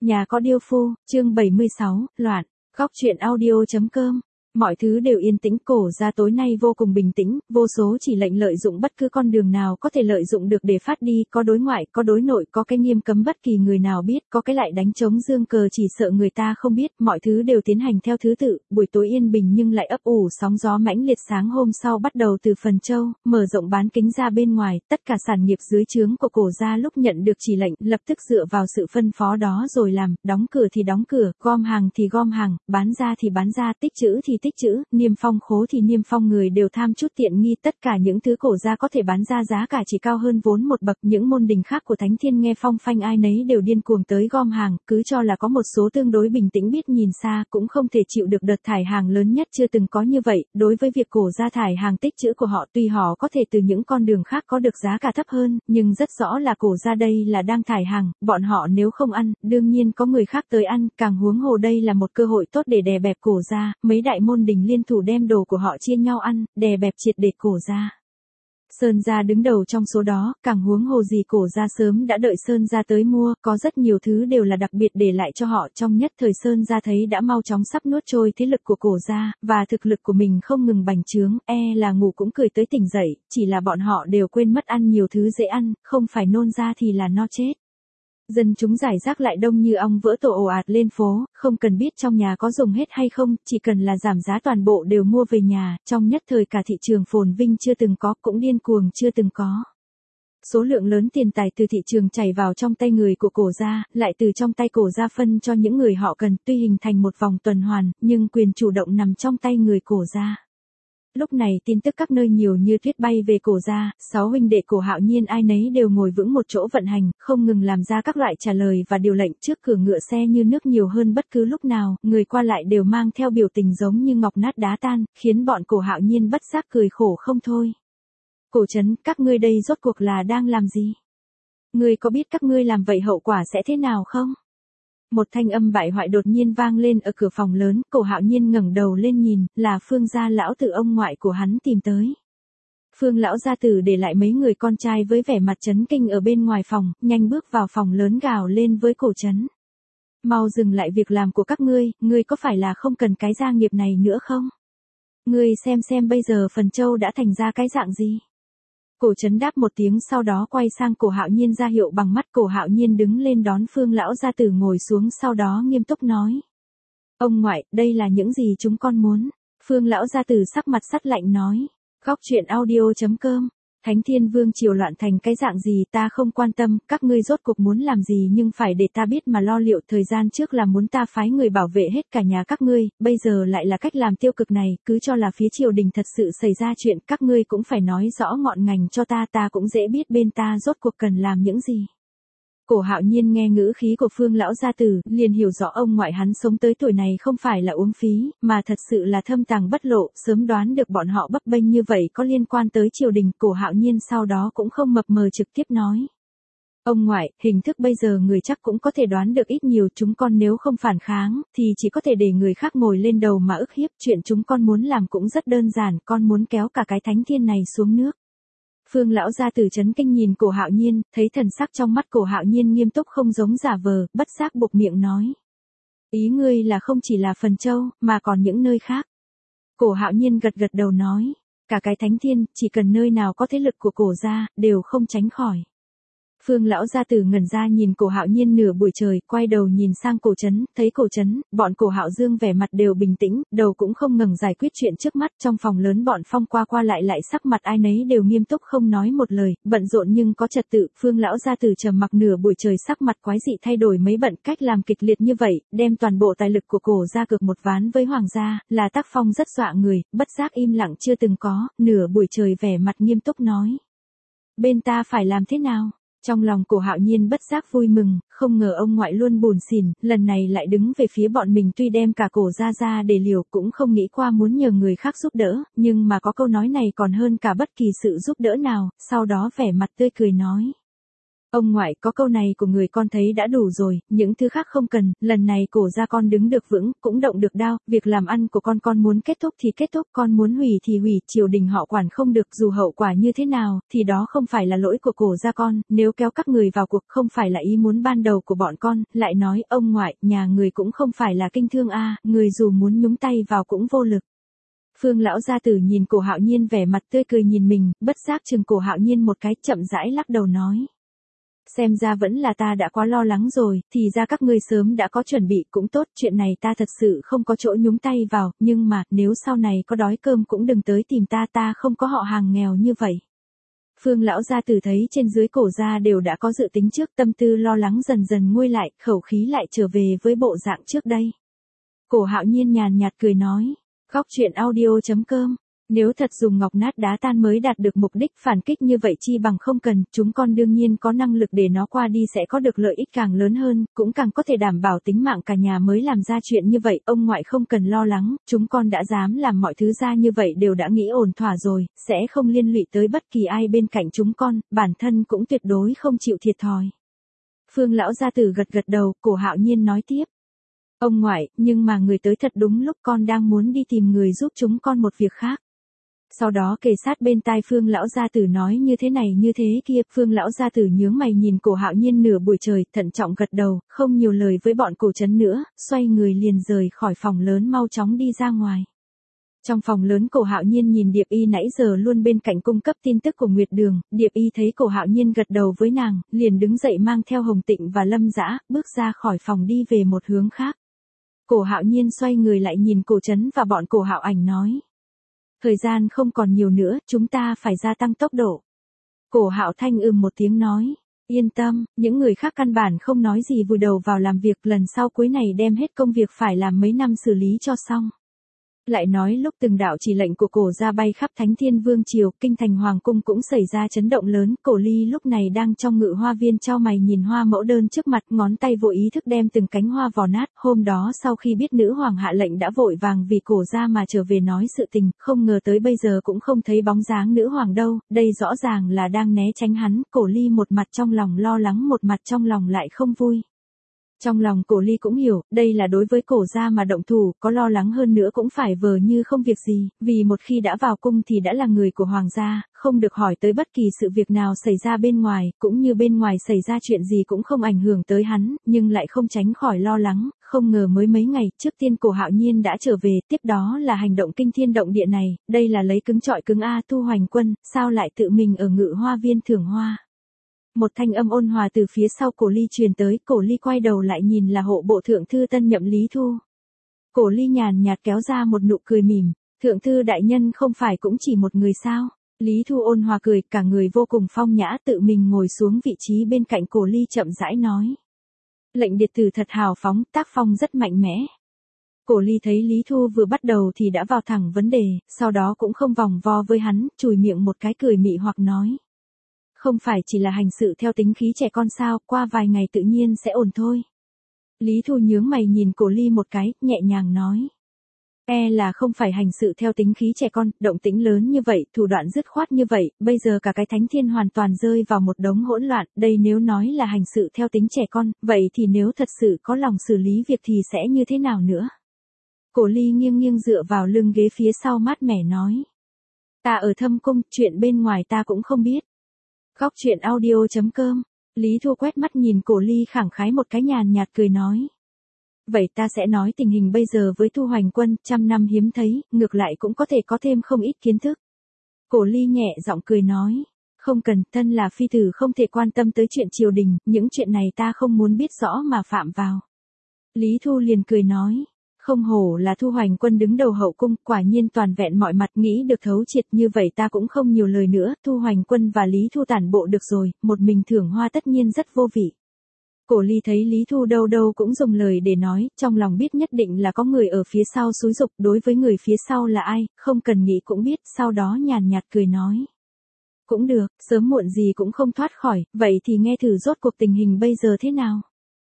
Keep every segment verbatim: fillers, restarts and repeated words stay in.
Nhà có điêu phu, chương bảy mươi sáu, loạn, góc truyện audio.com. Mọi thứ đều yên tĩnh, cổ gia tối nay vô cùng bình tĩnh, vô số chỉ lệnh lợi dụng bất cứ con đường nào có thể lợi dụng được để phát đi, có đối ngoại, có đối nội, có cái nghiêm cấm bất kỳ người nào biết, có cái lại đánh trống dương cờ chỉ sợ người ta không biết, mọi thứ đều tiến hành theo thứ tự, buổi tối yên bình nhưng lại ấp ủ sóng gió mãnh liệt. Sáng hôm sau bắt đầu từ Phần Châu, mở rộng bán kính ra bên ngoài, tất cả sản nghiệp dưới trướng của cổ gia lúc nhận được chỉ lệnh, lập tức dựa vào sự phân phó đó rồi làm, đóng cửa thì đóng cửa, gom hàng thì gom hàng, bán ra thì bán ra, tích trữ thì tích trữ, niêm phong khố thì niêm phong, người đều tham chút tiện nghi, tất cả những thứ cổ gia có thể bán ra giá cả chỉ cao hơn vốn một bậc. Những môn đình khác của Thánh Thiên nghe phong phanh ai nấy đều điên cuồng tới gom hàng, cứ cho là có một số tương đối bình tĩnh biết nhìn xa cũng không thể chịu được đợt thải hàng lớn nhất chưa từng có như vậy. Đối với việc cổ gia thải hàng tích trữ của họ, tuy họ có thể từ những con đường khác có được giá cả thấp hơn, nhưng rất rõ là cổ gia đây là đang thải hàng, bọn họ nếu không ăn, đương nhiên có người khác tới ăn, càng huống hồ đây là một cơ hội tốt để đè bẹp cổ gia. Mấy đại môn đình liên thủ đem đồ của họ chia nhau ăn, đè bẹp triệt để cổ gia. Sơn gia đứng đầu trong số đó, càng huống hồ gì cổ gia sớm đã đợi Sơn gia tới mua, có rất nhiều thứ đều là đặc biệt để lại cho họ. Trong nhất thời Sơn gia thấy đã mau chóng sắp nuốt trôi thế lực của cổ gia, và thực lực của mình không ngừng bành trướng, e là ngủ cũng cười tới tỉnh dậy, chỉ là bọn họ đều quên mất ăn nhiều thứ dễ ăn, không phải nôn ra thì là no chết. Dân chúng giải rác lại đông như ong vỡ tổ ồ ạt lên phố, không cần biết trong nhà có dùng hết hay không, chỉ cần là giảm giá toàn bộ đều mua về nhà, trong nhất thời cả thị trường phồn vinh chưa từng có, cũng điên cuồng chưa từng có. Số lượng lớn tiền tài từ thị trường chảy vào trong tay người của cổ gia, lại từ trong tay cổ gia phân cho những người họ cần, tuy hình thành một vòng tuần hoàn, nhưng quyền chủ động nằm trong tay người cổ gia. Lúc này tin tức các nơi nhiều như tuyết bay về cổ gia, sáu huynh đệ cổ Hạo Nhiên ai nấy đều ngồi vững một chỗ vận hành, không ngừng làm ra các loại trả lời và điều lệnh. Trước cửa ngựa xe như nước nhiều hơn bất cứ lúc nào, người qua lại đều mang theo biểu tình giống như ngọc nát đá tan, khiến bọn cổ Hạo Nhiên bất giác cười khổ không thôi. Cổ Trấn, các ngươi đây rốt cuộc là đang làm gì? Ngươi có biết các ngươi làm vậy hậu quả sẽ thế nào không? Một thanh âm bại hoại đột nhiên vang lên ở cửa phòng lớn, cổ Hạo Nhiên ngẩng đầu lên nhìn, là Phương gia lão tử ông ngoại của hắn tìm tới. Phương lão gia tử để lại mấy người con trai với vẻ mặt chấn kinh ở bên ngoài phòng, nhanh bước vào phòng lớn gào lên với Cổ Trấn. Mau dừng lại việc làm của các ngươi, ngươi có phải là không cần cái gia nghiệp này nữa không? Ngươi xem xem bây giờ Phần Châu đã thành ra cái dạng gì? Cổ Trấn đáp một tiếng sau đó quay sang cổ Hạo Nhiên ra hiệu bằng mắt. Cổ Hạo Nhiên đứng lên đón Phương lão gia tử ngồi xuống sau đó nghiêm túc nói. Ông ngoại, đây là những gì chúng con muốn. Phương lão gia tử sắc mặt sắt lạnh nói. Góc truyện audio.com. Thánh Thiên Vương triều loạn thành cái dạng gì ta không quan tâm, các ngươi rốt cuộc muốn làm gì nhưng phải để ta biết mà lo liệu. Thời gian trước là muốn ta phái người bảo vệ hết cả nhà các ngươi, bây giờ lại là cách làm tiêu cực này, cứ cho là phía triều đình thật sự xảy ra chuyện, các ngươi cũng phải nói rõ ngọn ngành cho ta, ta cũng dễ biết bên ta rốt cuộc cần làm những gì. Cổ Hạo Nhiên nghe ngữ khí của Phương lão gia tử, liền hiểu rõ ông ngoại hắn sống tới tuổi này không phải là uống phí, mà thật sự là thâm tàng bất lộ, sớm đoán được bọn họ bấp bênh như vậy có liên quan tới triều đình. Cổ Hạo Nhiên sau đó cũng không mập mờ trực tiếp nói. Ông ngoại, hình thức bây giờ người chắc cũng có thể đoán được ít nhiều, chúng con nếu không phản kháng, thì chỉ có thể để người khác ngồi lên đầu mà ức hiếp. Chuyện chúng con muốn làm cũng rất đơn giản, con muốn kéo cả cái Thánh Thiên này xuống nước. Phương lão gia tử chấn kinh nhìn cổ Hạo Nhiên, thấy thần sắc trong mắt cổ Hạo Nhiên nghiêm túc không giống giả vờ, bất giác buộc miệng nói. Ý ngươi là không chỉ là Phần Châu, mà còn những nơi khác. Cổ Hạo Nhiên gật gật đầu nói. Cả cái Thánh Thiên, chỉ cần nơi nào có thế lực của cổ gia, đều không tránh khỏi. Phương lão gia tử ngẩn ra nhìn cổ Hạo Nhiên nửa buổi trời, quay đầu nhìn sang cổ Trấn, thấy cổ Trấn, bọn cổ Hạo Dương vẻ mặt đều bình tĩnh, đầu cũng không ngừng giải quyết chuyện trước mắt. Trong phòng lớn bọn Phong qua qua lại lại sắc mặt ai nấy đều nghiêm túc không nói một lời, bận rộn nhưng có trật tự. Phương lão gia tử trầm mặc nửa buổi trời, sắc mặt quái dị thay đổi mấy bận, cách làm kịch liệt như vậy, đem toàn bộ tài lực của cổ gia cược một ván với hoàng gia, là tác phong rất dọa người, bất giác im lặng chưa từng có, nửa buổi trời vẻ mặt nghiêm túc nói. Bên ta phải làm thế nào? Trong lòng cổ Hạo Nhiên bất giác vui mừng, không ngờ ông ngoại luôn buồn xỉn, lần này lại đứng về phía bọn mình, tuy đem cả cổ gia ra để liều, cũng không nghĩ qua muốn nhờ người khác giúp đỡ, nhưng mà có câu nói này còn hơn cả bất kỳ sự giúp đỡ nào, sau đó vẻ mặt tươi cười nói. Ông ngoại, có câu này của người con thấy đã đủ rồi, những thứ khác không cần, lần này cổ gia con đứng được vững, cũng động được đao, việc làm ăn của con con muốn kết thúc thì kết thúc, con muốn hủy thì hủy, triều đình họ quản không được, dù hậu quả như thế nào, thì đó không phải là lỗi của cổ gia con, nếu kéo các người vào cuộc không phải là ý muốn ban đầu của bọn con, lại nói, ông ngoại, nhà người cũng không phải là kinh thương a, người dù muốn nhúng tay vào cũng vô lực. Phương lão gia tử nhìn Cổ Hạo Nhiên vẻ mặt tươi cười nhìn mình, bất giác chừng Cổ Hạo Nhiên một cái, chậm rãi lắc đầu nói. Xem ra vẫn là ta đã quá lo lắng rồi, thì ra các ngươi sớm đã có chuẩn bị cũng tốt, chuyện này ta thật sự không có chỗ nhúng tay vào, nhưng mà, nếu sau này có đói cơm cũng đừng tới tìm ta, ta không có họ hàng nghèo như vậy. Phương lão gia tử thấy trên dưới Cổ gia đều đã có dự tính trước, tâm tư lo lắng dần dần nguôi lại, khẩu khí lại trở về với bộ dạng trước đây. Cổ Hạo Nhiên nhàn nhạt cười nói, góc truyện audio chấm com. Nếu thật dùng ngọc nát đá tan mới đạt được mục đích phản kích như vậy chi bằng không cần, chúng con đương nhiên có năng lực để nó qua đi sẽ có được lợi ích càng lớn hơn, cũng càng có thể đảm bảo tính mạng cả nhà mới làm ra chuyện như vậy, ông ngoại không cần lo lắng, chúng con đã dám làm mọi thứ ra như vậy đều đã nghĩ ổn thỏa rồi, sẽ không liên lụy tới bất kỳ ai bên cạnh chúng con, bản thân cũng tuyệt đối không chịu thiệt thòi. Phương lão gia tử gật gật đầu, Cổ Hạo Nhiên nói tiếp. Ông ngoại, nhưng mà người tới thật đúng lúc con đang muốn đi tìm người giúp chúng con một việc khác. Sau đó kề sát bên tai Phương lão gia tử nói như thế này như thế kia, Phương lão gia tử nhướng mày nhìn Cổ Hạo Nhiên nửa buổi trời, thận trọng gật đầu, không nhiều lời với bọn cổ trấn nữa, xoay người liền rời khỏi phòng lớn mau chóng đi ra ngoài. Trong phòng lớn Cổ Hạo Nhiên nhìn Điệp Y nãy giờ luôn bên cạnh cung cấp tin tức của Nguyệt Đường, Điệp Y thấy Cổ Hạo Nhiên gật đầu với nàng, liền đứng dậy mang theo Hồng Tịnh và Lâm Dã, bước ra khỏi phòng đi về một hướng khác. Cổ Hạo Nhiên xoay người lại nhìn Cổ Trấn và bọn Cổ Hạo Ảnh nói. Thời gian không còn nhiều nữa, chúng ta phải gia tăng tốc độ. Cổ Hạo Thanh ừm một tiếng nói. Yên tâm, những người khác căn bản không nói gì vùi đầu vào làm việc, lần sau cuối này đem hết công việc phải làm mấy năm xử lý cho xong. Lại nói lúc từng đạo chỉ lệnh của Cổ gia bay khắp Thánh Thiên Vương triều, kinh thành hoàng cung cũng xảy ra chấn động lớn, Cổ Ly lúc này đang trong ngự hoa viên chau mày nhìn hoa mẫu đơn trước mặt, ngón tay vô ý thức đem từng cánh hoa vò nát, hôm đó sau khi biết nữ hoàng hạ lệnh đã vội vàng vì Cổ gia mà trở về nói sự tình, không ngờ tới bây giờ cũng không thấy bóng dáng nữ hoàng đâu, đây rõ ràng là đang né tránh hắn, Cổ Ly một mặt trong lòng lo lắng một mặt trong lòng lại không vui. Trong lòng Cổ Ly cũng hiểu, đây là đối với Cổ gia mà động thủ, có lo lắng hơn nữa cũng phải vờ như không việc gì, vì một khi đã vào cung thì đã là người của hoàng gia, không được hỏi tới bất kỳ sự việc nào xảy ra bên ngoài, cũng như bên ngoài xảy ra chuyện gì cũng không ảnh hưởng tới hắn, nhưng lại không tránh khỏi lo lắng, không ngờ mới mấy ngày trước tiên Cổ Hạo Nhiên đã trở về, tiếp đó là hành động kinh thiên động địa này, đây là lấy cứng trọi cứng a, Thu Hoành Quân, sao lại tự mình ở ngự hoa viên thưởng hoa. Một thanh âm ôn hòa từ phía sau Cổ Ly truyền tới, Cổ Ly quay đầu lại nhìn là hộ bộ thượng thư tân nhậm Lý Thu. Cổ Ly nhàn nhạt kéo ra một nụ cười mỉm, thượng thư đại nhân không phải cũng chỉ một người sao? Lý Thu ôn hòa cười, cả người vô cùng phong nhã tự mình ngồi xuống vị trí bên cạnh Cổ Ly chậm rãi nói. Lệnh điệt tử thật hào phóng, tác phong rất mạnh mẽ. Cổ Ly thấy Lý Thu vừa bắt đầu thì đã vào thẳng vấn đề, sau đó cũng không vòng vo với hắn, chùi miệng một cái cười mị hoặc nói. Không phải chỉ là hành sự theo tính khí trẻ con sao, qua vài ngày tự nhiên sẽ ổn thôi. Lý Thu nhướng mày nhìn Cổ Ly một cái, nhẹ nhàng nói. E là không phải hành sự theo tính khí trẻ con, động tĩnh lớn như vậy, thủ đoạn dứt khoát như vậy, bây giờ cả cái Thánh Thiên hoàn toàn rơi vào một đống hỗn loạn, đây nếu nói là hành sự theo tính trẻ con, vậy thì nếu thật sự có lòng xử lý việc thì sẽ như thế nào nữa? Cổ Ly nghiêng nghiêng dựa vào lưng ghế phía sau mát mẻ nói. Ta ở thâm cung, chuyện bên ngoài ta cũng không biết. Góc truyện audio chấm com. Lý Thu quét mắt nhìn Cổ Ly khẳng khái một cái nhàn nhạt cười nói. Vậy ta sẽ nói tình hình bây giờ với Thu Hoành Quân, trăm năm hiếm thấy, ngược lại cũng có thể có thêm không ít kiến thức. Cổ Ly nhẹ giọng cười nói. Không cần, thân là phi tử không thể quan tâm tới chuyện triều đình, những chuyện này ta không muốn biết rõ mà phạm vào. Lý Thu liền cười nói. Không hổ là Thu Hoành Quân đứng đầu hậu cung, quả nhiên toàn vẹn mọi mặt, nghĩ được thấu triệt, như vậy ta cũng không nhiều lời nữa, Thu Hoành Quân và Lý Thu tản bộ được rồi, một mình thưởng hoa tất nhiên rất vô vị. Cổ Ly thấy Lý Thu đâu đâu cũng dùng lời để nói, trong lòng biết nhất định là có người ở phía sau xúi giục, đối với người phía sau là ai, không cần nghĩ cũng biết, sau đó nhàn nhạt cười nói. Cũng được, sớm muộn gì cũng không thoát khỏi, vậy thì nghe thử rốt cuộc tình hình bây giờ thế nào.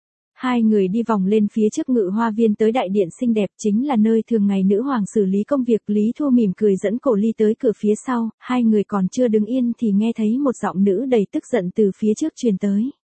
Hai người đi vòng lên phía trước ngự hoa viên tới đại điện xinh đẹp, chính là nơi thường ngày nữ hoàng xử lý công việc. Lý Thu mỉm cười dẫn Cổ Ly tới cửa phía sau, hai người còn chưa đứng yên thì nghe thấy một giọng nữ đầy tức giận từ phía trước truyền tới.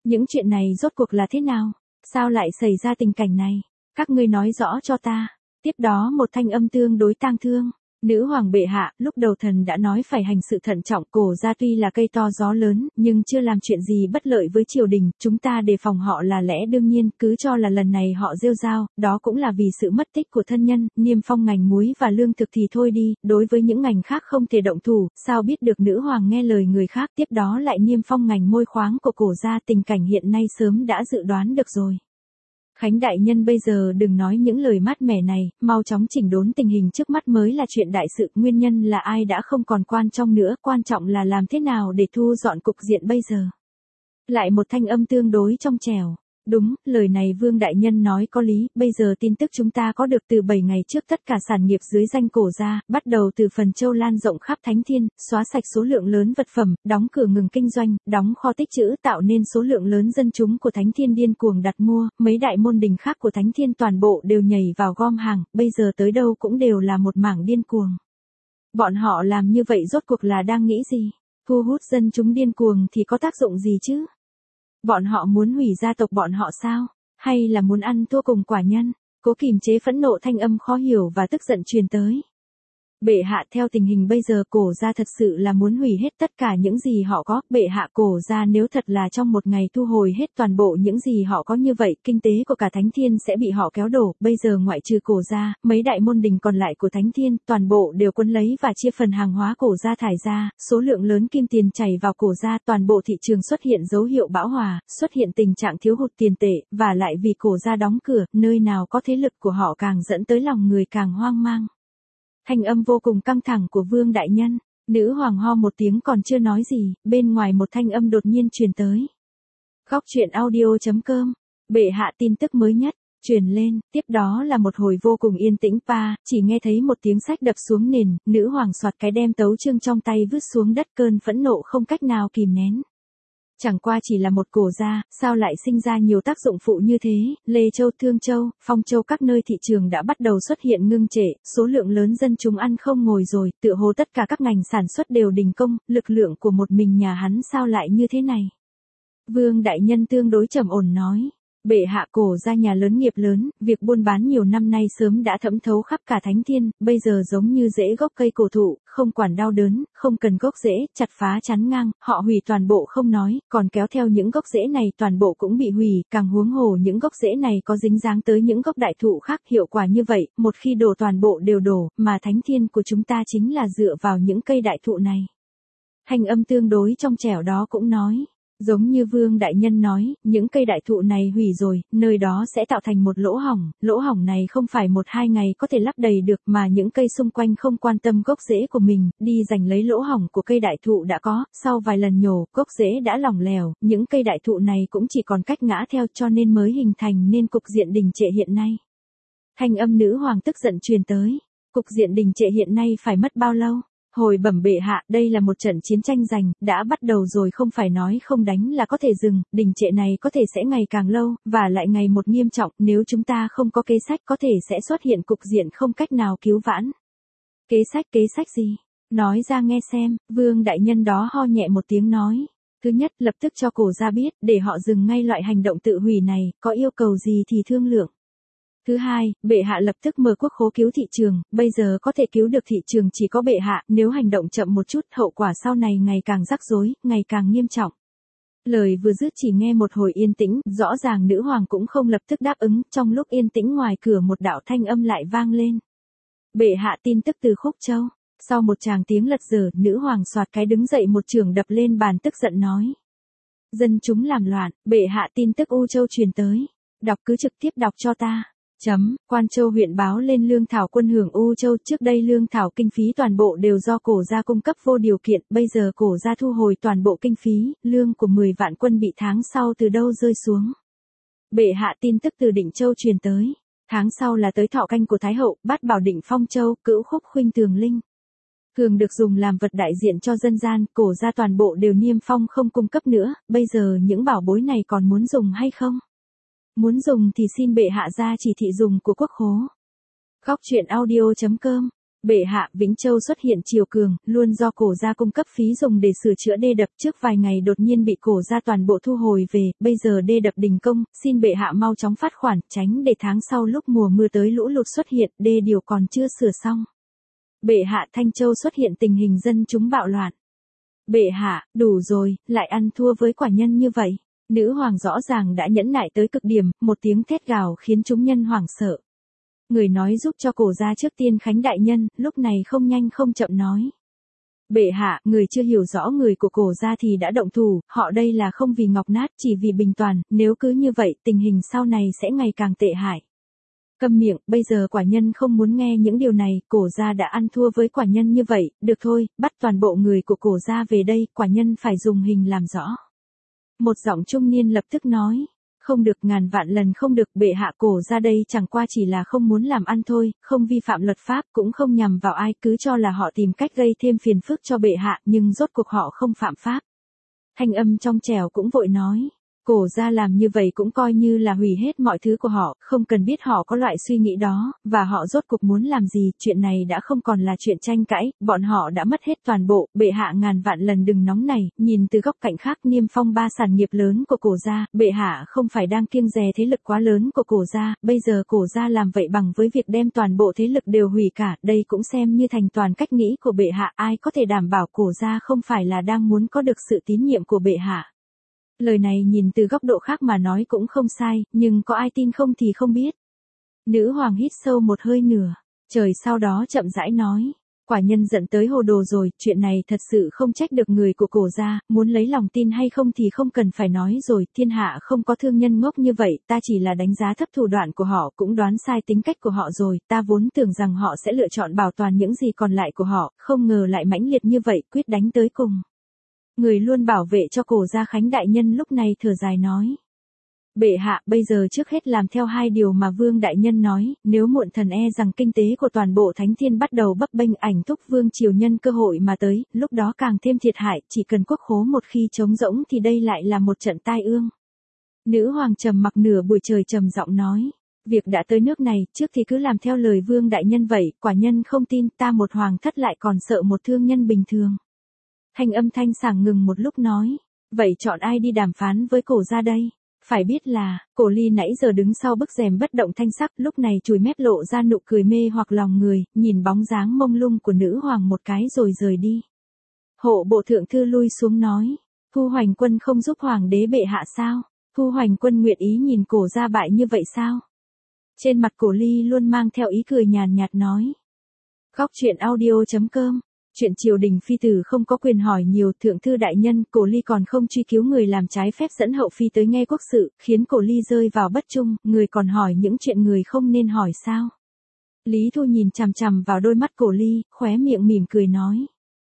Những chuyện này rốt cuộc là thế nào? Sao lại xảy ra tình cảnh này? Các ngươi nói rõ cho ta. Tiếp đó một thanh âm tương đối tang thương. Nữ hoàng bệ hạ, lúc đầu thần đã nói phải hành sự thận trọng, Cổ gia tuy là cây to gió lớn, nhưng chưa làm chuyện gì bất lợi với triều đình, chúng ta đề phòng họ là lẽ đương nhiên, cứ cho là lần này họ rêu rao, đó cũng là vì sự mất tích của thân nhân, niêm phong ngành muối và lương thực thì thôi đi, đối với những ngành khác không thể động thủ, sao biết được nữ hoàng nghe lời người khác, tiếp đó lại niêm phong ngành môi khoáng của Cổ gia, tình cảnh hiện nay sớm đã dự đoán được rồi. Khánh đại nhân bây giờ đừng nói những lời mát mẻ này, mau chóng chỉnh đốn tình hình trước mắt mới là chuyện đại sự, nguyên nhân là ai đã không còn quan trọng nữa, quan trọng là làm thế nào để thu dọn cục diện bây giờ. Lại một thanh âm tương đối trong trẻo. Đúng, lời này Vương đại nhân nói có lý, bây giờ tin tức chúng ta có được từ bảy ngày trước tất cả sản nghiệp dưới danh Cổ gia, bắt đầu từ phần châu lan rộng khắp Thánh Thiên, xóa sạch số lượng lớn vật phẩm, đóng cửa ngừng kinh doanh, đóng kho tích trữ tạo nên số lượng lớn dân chúng của Thánh Thiên điên cuồng đặt mua, mấy đại môn đình khác của Thánh Thiên toàn bộ đều nhảy vào gom hàng, bây giờ tới đâu cũng đều là một mảng điên cuồng. Bọn họ làm như vậy rốt cuộc là đang nghĩ gì? Thu hút dân chúng điên cuồng thì có tác dụng gì chứ? Bọn họ muốn hủy gia tộc bọn họ sao? Hay là muốn ăn thua cùng quả nhân? Cố kìm chế phẫn nộ thanh âm khó hiểu và tức giận truyền tới. Bệ hạ, theo tình hình bây giờ Cổ gia thật sự là muốn hủy hết tất cả những gì họ có. Bệ hạ, Cổ gia nếu thật là trong một ngày thu hồi hết toàn bộ những gì họ có như vậy, kinh tế của cả Thánh Thiên sẽ bị họ kéo đổ. Bây giờ ngoại trừ Cổ gia, mấy đại môn đình còn lại của Thánh Thiên, toàn bộ đều quân lấy và chia phần hàng hóa Cổ gia thải ra, số lượng lớn kim tiền chảy vào Cổ gia, toàn bộ thị trường xuất hiện dấu hiệu bão hòa, xuất hiện tình trạng thiếu hụt tiền tệ, và lại vì Cổ gia đóng cửa, nơi nào có thế lực của họ càng dẫn tới lòng người càng hoang mang. Thanh âm vô cùng căng thẳng của Vương đại nhân, nữ hoàng ho một tiếng còn chưa nói gì, bên ngoài một thanh âm đột nhiên truyền tới. Góc truyện audio chấm com, bệ hạ tin tức mới nhất, truyền lên, tiếp đó là một hồi vô cùng yên tĩnh pa, chỉ nghe thấy một tiếng sách đập xuống nền, nữ hoàng soạt cái đem tấu chương trong tay vứt xuống đất, cơn phẫn nộ không cách nào kìm nén. Chẳng qua chỉ là một Cổ gia, sao lại sinh ra nhiều tác dụng phụ như thế, Lê Châu, Thương Châu, Phong Châu các nơi thị trường đã bắt đầu xuất hiện ngưng trệ, số lượng lớn dân chúng ăn không ngồi rồi, tựa hồ tất cả các ngành sản xuất đều đình công, lực lượng của một mình nhà hắn sao lại như thế này. Vương đại nhân tương đối trầm ổn nói. Bệ hạ, Cổ gia nhà lớn nghiệp lớn, việc buôn bán nhiều năm nay sớm đã thấm thấu khắp cả Thánh Thiên, bây giờ giống như rễ gốc cây cổ thụ, không quản đau đớn, không cần gốc rễ, chặt phá chắn ngang, họ hủy toàn bộ không nói, còn kéo theo những gốc rễ này toàn bộ cũng bị hủy, càng huống hồ những gốc rễ này có dính dáng tới những gốc đại thụ khác, hiệu quả như vậy, một khi đổ toàn bộ đều đổ, mà Thánh Thiên của chúng ta chính là dựa vào những cây đại thụ này. Thanh âm tương đối trong trẻo đó cũng nói. Giống như Vương đại nhân nói, những cây đại thụ này hủy rồi, nơi đó sẽ tạo thành một lỗ hổng, lỗ hổng này không phải một hai ngày có thể lấp đầy được mà những cây xung quanh không quan tâm gốc rễ của mình, đi giành lấy lỗ hổng của cây đại thụ đã có, sau vài lần nhổ, gốc rễ đã lỏng lẻo, những cây đại thụ này cũng chỉ còn cách ngã theo cho nên mới hình thành nên cục diện đình trệ hiện nay. Thanh âm nữ hoàng tức giận truyền tới, cục diện đình trệ hiện nay phải mất bao lâu? Hồi bẩm bệ hạ, đây là một trận chiến tranh giành, đã bắt đầu rồi, không phải nói không đánh là có thể dừng, đình trệ này có thể sẽ ngày càng lâu, và lại ngày một nghiêm trọng, nếu chúng ta không có kế sách có thể sẽ xuất hiện cục diện không cách nào cứu vãn. Kế sách, kế sách gì? Nói ra nghe xem, Vương đại nhân đó ho nhẹ một tiếng nói. Thứ nhất, lập tức cho Cổ gia biết, để họ dừng ngay loại hành động tự hủy này, có yêu cầu gì thì thương lượng. Thứ hai, bệ hạ lập tức mở quốc khố cứu thị trường, bây giờ có thể cứu được thị trường chỉ có bệ hạ, nếu hành động chậm một chút, hậu quả sau này ngày càng rắc rối, ngày càng nghiêm trọng. Lời vừa dứt chỉ nghe một hồi yên tĩnh, rõ ràng nữ hoàng cũng không lập tức đáp ứng, trong lúc yên tĩnh ngoài cửa một đạo thanh âm lại vang lên. Bệ hạ tin tức từ Khúc Châu. Sau một tràng tiếng lật dở, nữ hoàng soạt cái đứng dậy một chưởng đập lên bàn tức giận nói. Dân chúng làm loạn, bệ hạ tin tức U Châu truyền tới. Đọc cứ trực tiếp đọc cho ta. Chấm, Quan Châu huyện báo lên lương thảo quân hưởng U Châu, trước đây lương thảo kinh phí toàn bộ đều do Cổ gia cung cấp vô điều kiện, bây giờ Cổ gia thu hồi toàn bộ kinh phí, lương của mười vạn quân bị tháng sau từ đâu rơi xuống. Bệ hạ tin tức từ Định Châu truyền tới, tháng sau là tới thọ canh của Thái hậu, Bát Bảo Định Phong Châu, Cữu Khúc Khuynh Tường Linh. Thường được dùng làm vật đại diện cho dân gian, Cổ gia toàn bộ đều niêm phong không cung cấp nữa, bây giờ những bảo bối này còn muốn dùng hay không? Muốn dùng thì xin bệ hạ ra chỉ thị dùng của quốc khố. Góc truyện audio chấm com Bệ hạ, Vĩnh Châu xuất hiện triều cường, luôn do cổ gia cung cấp phí dùng để sửa chữa đê đập, trước vài ngày đột nhiên bị cổ gia toàn bộ thu hồi về, bây giờ đê đập đình công, xin bệ hạ mau chóng phát khoản, tránh để tháng sau lúc mùa mưa tới lũ lụt xuất hiện, đê điều còn chưa sửa xong. Bệ hạ, Thanh Châu xuất hiện tình hình dân chúng bạo loạn. Bệ hạ, đủ rồi, lại ăn thua với quả nhân như vậy. Nữ hoàng rõ ràng đã nhẫn nại tới cực điểm, một tiếng thét gào khiến chúng nhân hoảng sợ. Người nói giúp cho cổ gia trước tiên khánh đại nhân, lúc này không nhanh không chậm nói. Bệ hạ, người chưa hiểu rõ người của cổ gia thì đã động thủ, họ đây là không vì ngọc nát, chỉ vì bình toàn, nếu cứ như vậy, tình hình sau này sẽ ngày càng tệ hại. Câm miệng, bây giờ quả nhân không muốn nghe những điều này, cổ gia đã ăn thua với quả nhân như vậy, được thôi, bắt toàn bộ người của cổ gia về đây, quả nhân phải dùng hình làm rõ. Một giọng trung niên lập tức nói. Không được, ngàn vạn lần không được, bệ hạ, cổ ra đây chẳng qua chỉ là không muốn làm ăn thôi, không vi phạm luật pháp, cũng không nhằm vào ai, cứ cho là họ tìm cách gây thêm phiền phức cho bệ hạ, nhưng rốt cuộc họ không phạm pháp. Thanh âm trong trẻo cũng vội nói, cổ ra làm như vậy cũng coi như là hủy hết mọi thứ của họ, không cần biết họ có loại suy nghĩ đó, và họ rốt cuộc muốn làm gì, chuyện này đã không còn là chuyện tranh cãi, bọn họ đã mất hết toàn bộ, bệ hạ ngàn vạn lần đừng nóng này, nhìn từ góc cạnh khác, Niêm Phong ba sản nghiệp lớn của cổ gia, bệ hạ không phải đang kiêng dè thế lực quá lớn của cổ gia, bây giờ cổ gia làm vậy bằng với việc đem toàn bộ thế lực đều hủy cả, đây cũng xem như thành toàn cách nghĩ của bệ hạ, ai có thể đảm bảo cổ gia không phải là đang muốn có được sự tín nhiệm của bệ hạ. Lời này nhìn từ góc độ khác mà nói cũng không sai, nhưng có ai tin không thì không biết. Nữ hoàng hít sâu một hơi nửa, trời sau đó chậm rãi nói, quả nhân giận tới hồ đồ rồi, chuyện này thật sự không trách được người của cổ gia, muốn lấy lòng tin hay không thì không cần phải nói rồi, thiên hạ không có thương nhân ngốc như vậy, ta chỉ là đánh giá thấp thủ đoạn của họ, cũng đoán sai tính cách của họ rồi, ta vốn tưởng rằng họ sẽ lựa chọn bảo toàn những gì còn lại của họ, không ngờ lại mãnh liệt như vậy, quyết đánh tới cùng. Người luôn bảo vệ cho cổ gia Khánh đại nhân lúc này thở dài nói. Bệ hạ, bây giờ trước hết làm theo hai điều mà Vương đại nhân nói, nếu muộn thần e rằng kinh tế của toàn bộ Thánh Thiên bắt đầu bấp bênh, ảnh thúc Vương triều nhân cơ hội mà tới, lúc đó càng thêm thiệt hại, chỉ cần quốc khố một khi trống rỗng thì đây lại là một trận tai ương. Nữ hoàng trầm mặc nửa buổi trời trầm giọng nói. Việc đã tới nước này, trước thì cứ làm theo lời Vương đại nhân vậy, quả nhân không tin, ta một hoàng thất lại còn sợ một thương nhân bình thường. Thanh âm thanh sảng ngừng một lúc nói, vậy chọn ai đi đàm phán với cổ gia đây? Phải biết là, cổ ly nãy giờ đứng sau bức rèm bất động thanh sắc, lúc này chùi mép lộ ra nụ cười mê hoặc lòng người, nhìn bóng dáng mông lung của nữ hoàng một cái rồi rời đi. Hộ bộ thượng thư lui xuống nói, Thu Hoành Quân không giúp hoàng đế bệ hạ sao? Thu Hoành Quân nguyện ý nhìn cổ gia bại như vậy sao? Trên mặt cổ ly luôn mang theo ý cười nhàn nhạt nói. Góc truyện audio chấm com. Chuyện triều đình phi tử không có quyền hỏi nhiều, thượng thư đại nhân, cổ ly còn không truy cứu người làm trái phép dẫn hậu phi tới nghe quốc sự, khiến cổ ly rơi vào bất trung, người còn hỏi những chuyện người không nên hỏi sao? Lý Thu nhìn chằm chằm vào đôi mắt cổ ly, khóe miệng mỉm cười nói.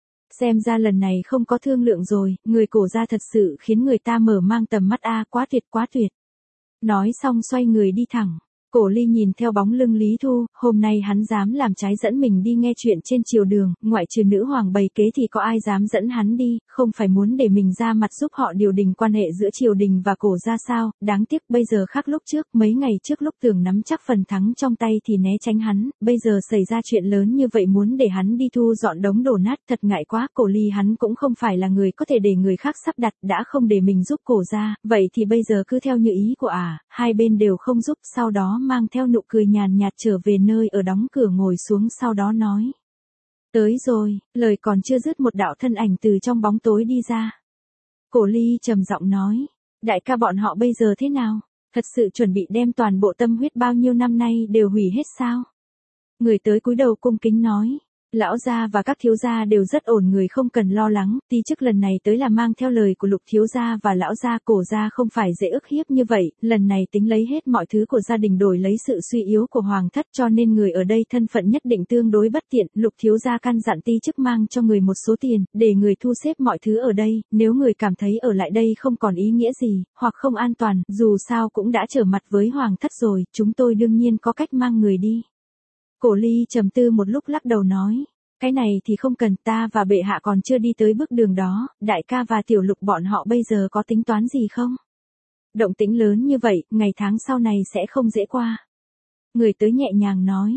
Xem ra lần này không có thương lượng rồi, người cổ gia thật sự khiến người ta mở mang tầm mắt a, quá tuyệt quá tuyệt. Nói xong xoay người đi thẳng. Cổ ly nhìn theo bóng lưng Lý Thu, hôm nay hắn dám làm trái dẫn mình đi nghe chuyện trên triều đường, ngoại trừ nữ hoàng bày kế thì có ai dám dẫn hắn đi, không phải muốn để mình ra mặt giúp họ điều đình quan hệ giữa triều đình và cổ gia sao, đáng tiếc bây giờ khác lúc trước, mấy ngày trước lúc tưởng nắm chắc phần thắng trong tay thì né tránh hắn, bây giờ xảy ra chuyện lớn như vậy muốn để hắn đi thu dọn đống đổ nát, thật ngại quá, cổ ly hắn cũng không phải là người có thể để người khác sắp đặt, đã không để mình giúp cổ gia, vậy thì bây giờ cứ theo như ý của à, hai bên đều không giúp, sau đó mang theo nụ cười nhàn nhạt trở về nơi ở đóng cửa ngồi xuống sau đó nói. Tới rồi, lời còn chưa dứt một đạo thân ảnh từ trong bóng tối đi ra. Cổ ly trầm giọng nói, đại ca bọn họ bây giờ thế nào? Thật sự chuẩn bị đem toàn bộ tâm huyết bao nhiêu năm nay đều hủy hết sao? Người tới cúi đầu cung kính nói. Lão gia và các thiếu gia đều rất ổn, người không cần lo lắng, ti chức lần này tới là mang theo lời của Lục thiếu gia và lão gia, cổ gia không phải dễ ức hiếp như vậy, lần này tính lấy hết mọi thứ của gia đình đổi lấy sự suy yếu của hoàng thất, cho nên người ở đây thân phận nhất định tương đối bất tiện, Lục thiếu gia căn dặn ti chức mang cho người một số tiền, để người thu xếp mọi thứ ở đây, nếu người cảm thấy ở lại đây không còn ý nghĩa gì, hoặc không an toàn, dù sao cũng đã trở mặt với hoàng thất rồi, chúng tôi đương nhiên có cách mang người đi. Cổ ly trầm tư một lúc lắc đầu nói, cái này thì không cần, ta và bệ hạ còn chưa đi tới bước đường đó, đại ca và tiểu Lục bọn họ bây giờ có tính toán gì không? Động tĩnh lớn như vậy, ngày tháng sau này sẽ không dễ qua. Người tới nhẹ nhàng nói,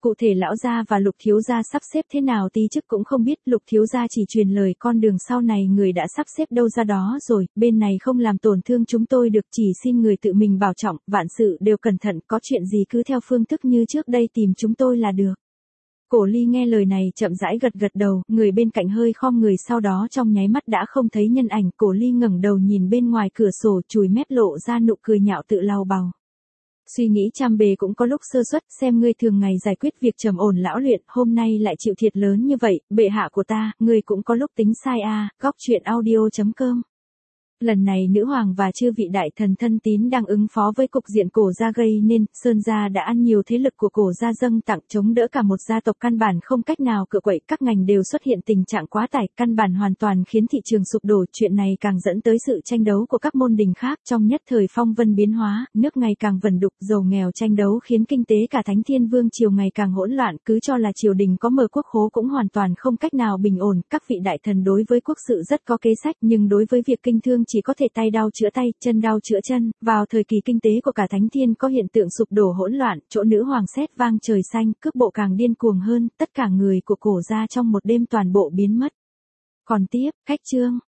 cụ thể lão gia và Lục thiếu gia sắp xếp thế nào tí chức cũng không biết, Lục thiếu gia chỉ truyền lời con đường sau này người đã sắp xếp đâu ra đó rồi, bên này không làm tổn thương chúng tôi được, chỉ xin người tự mình bảo trọng, vạn sự đều cẩn thận, có chuyện gì cứ theo phương thức như trước đây tìm chúng tôi là được. Cổ Ly nghe lời này chậm rãi gật gật đầu, người bên cạnh hơi khom người sau đó trong nháy mắt đã không thấy nhân ảnh, Cổ Ly ngẩng đầu nhìn bên ngoài cửa sổ, chùi mép lộ ra nụ cười nhạo tự lau bào. Suy nghĩ trăm bề cũng có lúc sơ suất, xem ngươi thường ngày giải quyết việc trầm ổn lão luyện, hôm nay lại chịu thiệt lớn như vậy, bệ hạ của ta, ngươi cũng có lúc tính sai a. À. Góc truyện audio chấm com. Lần này nữ hoàng và chư vị đại thần thân tín đang ứng phó với cục diện Cổ gia gây nên, Sơn gia đã ăn nhiều thế lực của Cổ gia dâng tặng chống đỡ cả một gia tộc căn bản không cách nào cựa quậy, các ngành đều xuất hiện tình trạng quá tải, căn bản hoàn toàn khiến thị trường sụp đổ, chuyện này càng dẫn tới sự tranh đấu của các môn đình khác, trong nhất thời phong vân biến hóa, nước ngày càng vần đục, giàu nghèo tranh đấu khiến kinh tế cả Thánh Thiên Vương triều ngày càng hỗn loạn, cứ cho là triều đình có mở quốc khố cũng hoàn toàn không cách nào bình ổn, các vị đại thần đối với quốc sự rất có kế sách, nhưng đối với việc kinh thương chỉ có thể tay đau chữa tay, chân đau chữa chân, vào thời kỳ kinh tế của cả Thánh Thiên có hiện tượng sụp đổ hỗn loạn, chỗ nữ hoàng sét vang trời xanh, cước bộ càng điên cuồng hơn, tất cả người của Cổ gia trong một đêm toàn bộ biến mất. Còn tiếp, khách chương